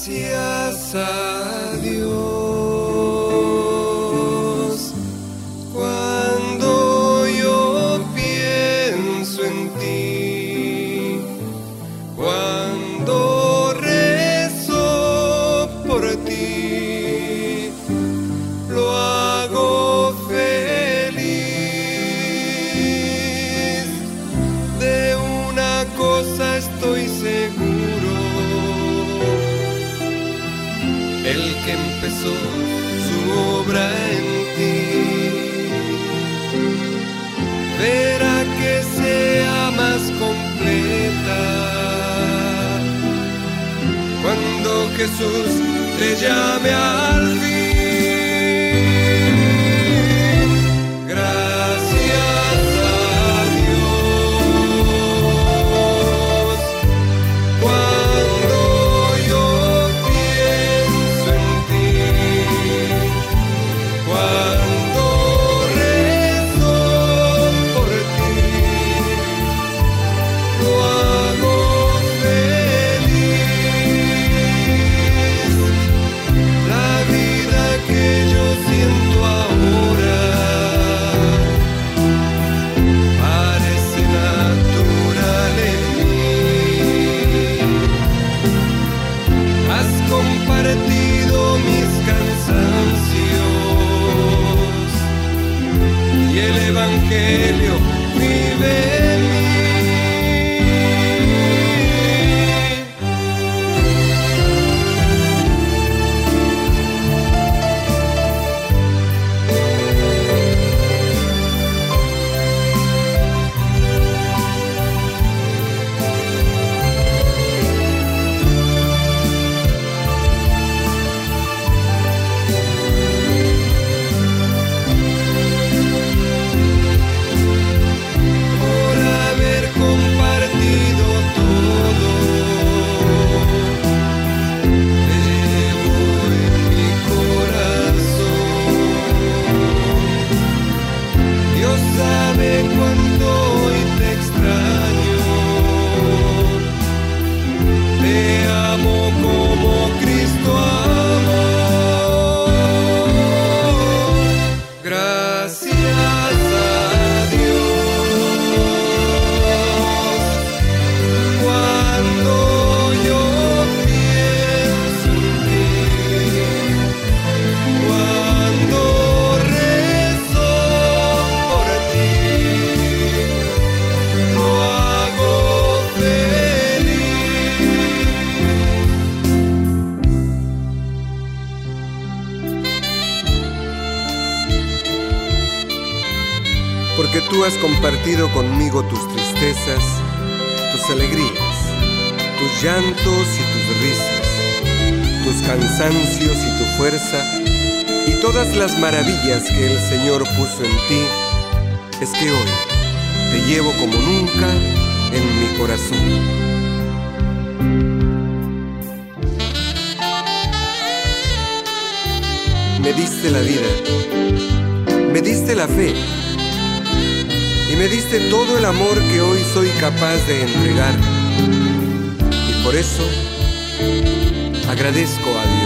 Gracias a Dios, cuando yo pienso en ti, cuando rezo por ti, lo hago feliz. De una cosa estoy seguro: el que empezó su obra en ti, verá que sea más completa cuando Jesús te llame al fin. Gracias a Dios, cuando yo pienso en ti, cuando rezo por ti, lo hago feliz. La vida que yo siento ahora parece natural en mí. Has compartido mis cansancios y el Evangelio vive en mí. Por haber compartido todo, te llevo en mi corazón. Dios sabe cuánto hoy te extraño. Te amo como Cristo amó. Gracias a Dios, cuando yo pienso en ti, cuando rezo por ti, lo hago feliz. Porque tú has compartido conmigo tus tristezas, tus alegrías, tus llantos y tus risas, tus cansancios y tu fuerza, y todas las maravillas que el Señor puso en ti. Es que hoy te llevo como nunca en mi corazón. Me diste la vida, me diste la fe y me diste todo el amor que hoy soy capaz de entregar. Y por eso agradezco a Dios.